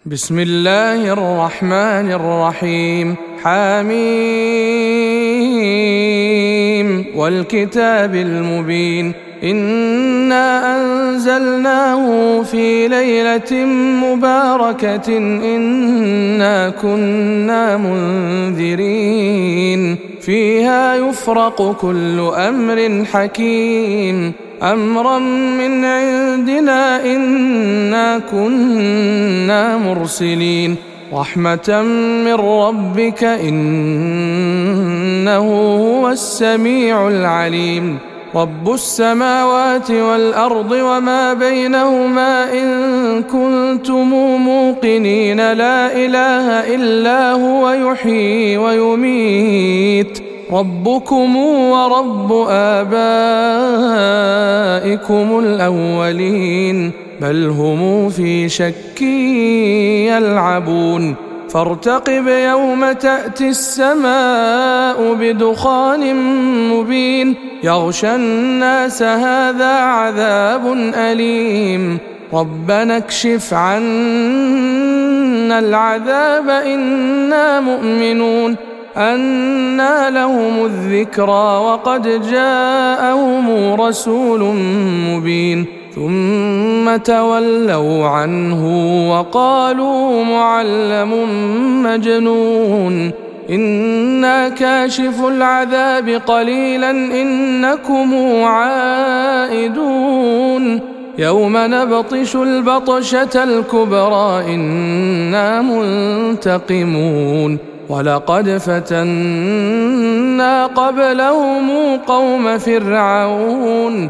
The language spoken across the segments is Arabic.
بسم الله الرحمن الرحيم. حميم والكتاب المبين. إنا أنزلناه في ليلة مباركة إنا كنا منذرين فيها يفرق كل أمر حكيم أمرا من عندنا إنا كنا مرسلين رحمة من ربك إنه هو السميع العليم رب السماوات والأرض وما بينهما إن كنتم موقنين لا إله إلا هو يحيي ويميت ربكم ورب آبائكم الأولين بل هم في شك يلعبون فارتقب يوم تأتي السماء بدخان مبين يغشى الناس هذا عذاب أليم ربنا اكشف عنا العذاب إنا مؤمنون أنى لهم الذكرى وقد جاءهم رسول مبين ثم تولوا عنه وقالوا معلم مجنون إنا كاشف العذاب قليلا إنكم عائدون يوم نبطش البطشة الكبرى إنا منتقمون ولقد فتنا قبلهم قوم فرعون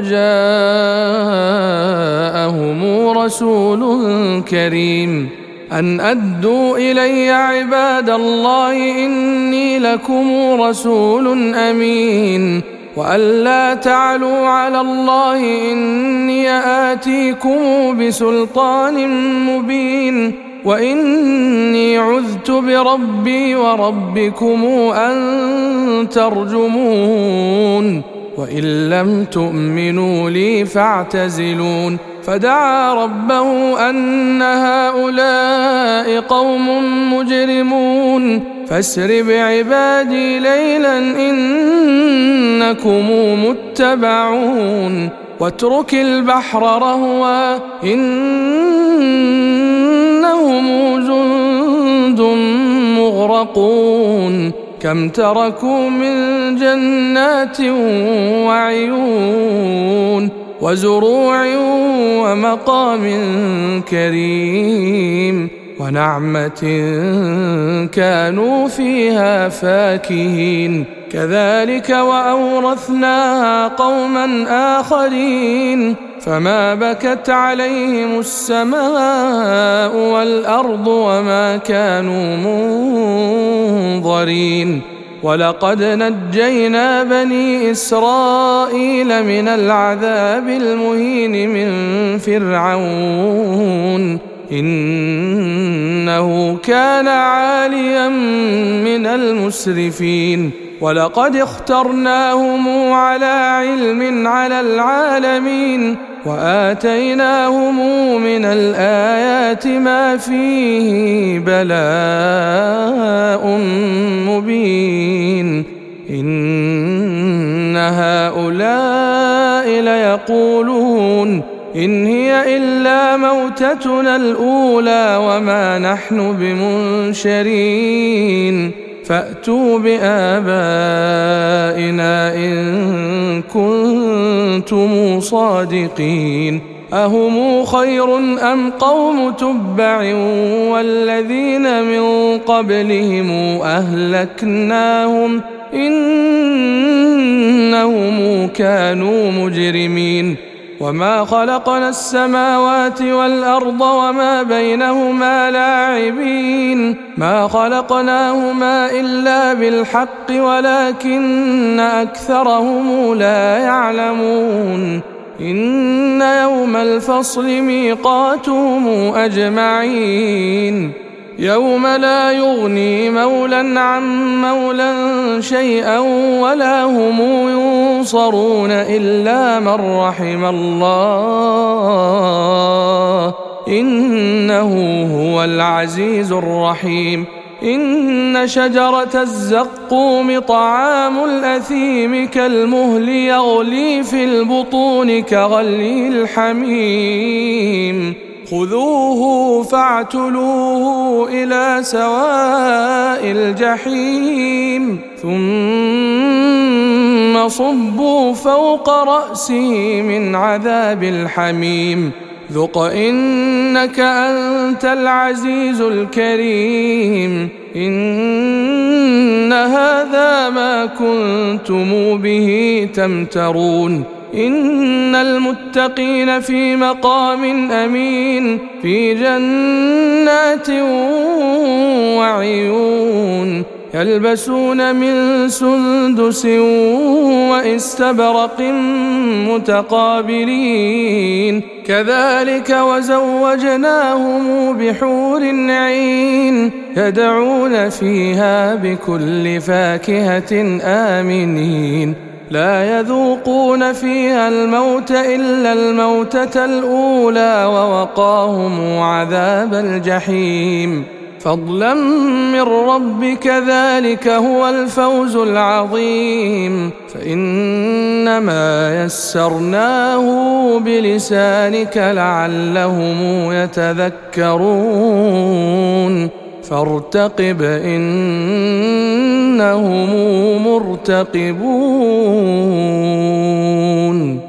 وجاءهم رسول كريم أن أدوا إلي عباد الله إني لكم رسول أمين وأن لا تعلوا على الله إني آتيكم بسلطان مبين وإني عذت بربي وربكم أن ترجمون وإن لم تؤمنوا لي فاعتزلون فدعا ربه أن هؤلاء قوم مجرمون فاسر بعبادي ليلا إنكم متبعون واترك البحر رهوا إنهم جند مغرقون كم تركوا من جنات وعيون وزروع ومقام كريم ونعمة كانوا فيها فاكهين كذلك وأورثناها قوما آخرين فما بكت عليهم السماء والأرض وما كانوا منظرين ولقد نجينا بني إسرائيل من العذاب المهين من فرعون إنه كان عاليا من المسرفين ولقد اخترناهم على علم على العالمين وآتيناهم من الآيات ما فيه بلاء مبين إن هؤلاء ليقولون إن هي إلا موتتنا الأولى وما نحن بمنشرين فأتوا بآبائنا إن كنتم صادقين أهم خير أم قوم تبع والذين من قبلهم أهلكناهم إنهم كانوا مجرمين وما خلقنا السماوات والأرض وما بينهما لاعبين ما خلقناهما إلا بالحق ولكن أكثرهم لا يعلمون إن يوم الفصل ميقاتهم أجمعين يوم لا يغني مولى عن مولى شيئا ولا هم ينصرون إلا من رحم الله إنه هو العزيز الرحيم. إن شجرة الزقوم طعام الأثيم كالمهل يغلي في البطون كغلي الحميم. خذوه فاعتلوه إلى سواء الجحيم ثم صبوا فوق رأسه من عذاب الحميم ذق إنك أنت العزيز الكريم. إن هذا ما كنتم به تمترون. إن المتقين في مقام أمين في جنات وعيون يلبسون من سندس واستبرق متقابلين كذلك وزوجناهم بحور عين يدعون فيها بكل فاكهة آمنين لا يذوقون فيها الموت إلا الموتة الأولى ووقاهم عذاب الجحيم فضلا من ربك ذلك هو الفوز العظيم. فإنما يسرناه بلسانك لعلهم يتذكرون فارتقب إنهم مرتقبون.